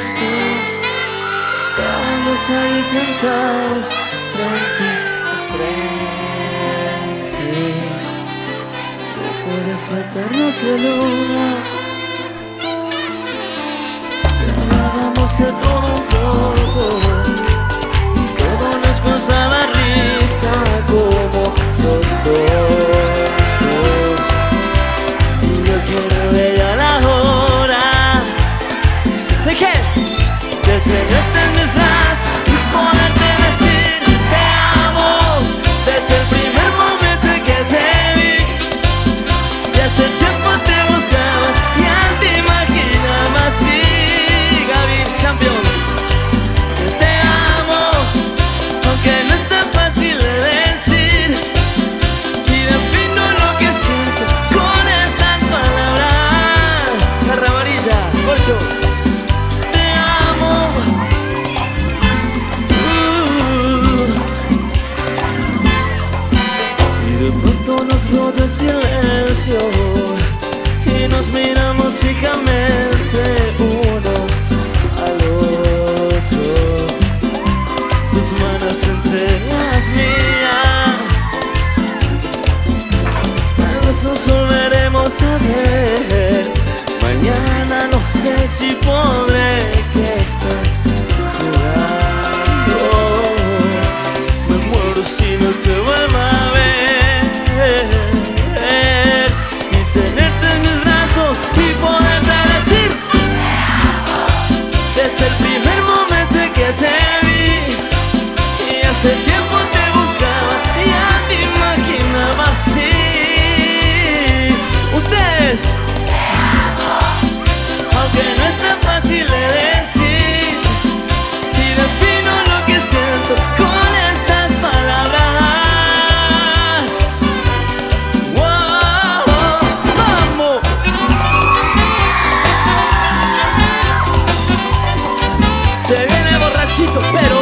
gustó. Estábamos ahí sentados frente a frente. No puede faltarnos la luna. Hablábamos de todo un poco. Todo nos causaba risa como los dos. Y yo quiero ver a la hora ¿de qué? De tenerte en mis brazos y poderte decir te amo. Desde el primer momento en que te vi, y hace tiempo te buscaba y ya te imaginaba así. Gaby Champions, te amo, aunque no es tan fácil de decir, y defino lo que siento con estas palabras. Garra amarilla, Colcho. El silencio y nos miramos fijamente uno al otro, tus manos entre las mías. Tal vez nos volveremos a ver mañana, no sé si podré. Que estás jugando, me muero si no te vuelvo a ver. Tenerte en mis brazos y poderte decir desde el primer momento en que te vi, y hace tiempo te buscaba y ya te imaginaba así. Ustedes, aunque no es tan fácil de decir, y defino lo que siento con estas palabras. Se viene borrachito, pero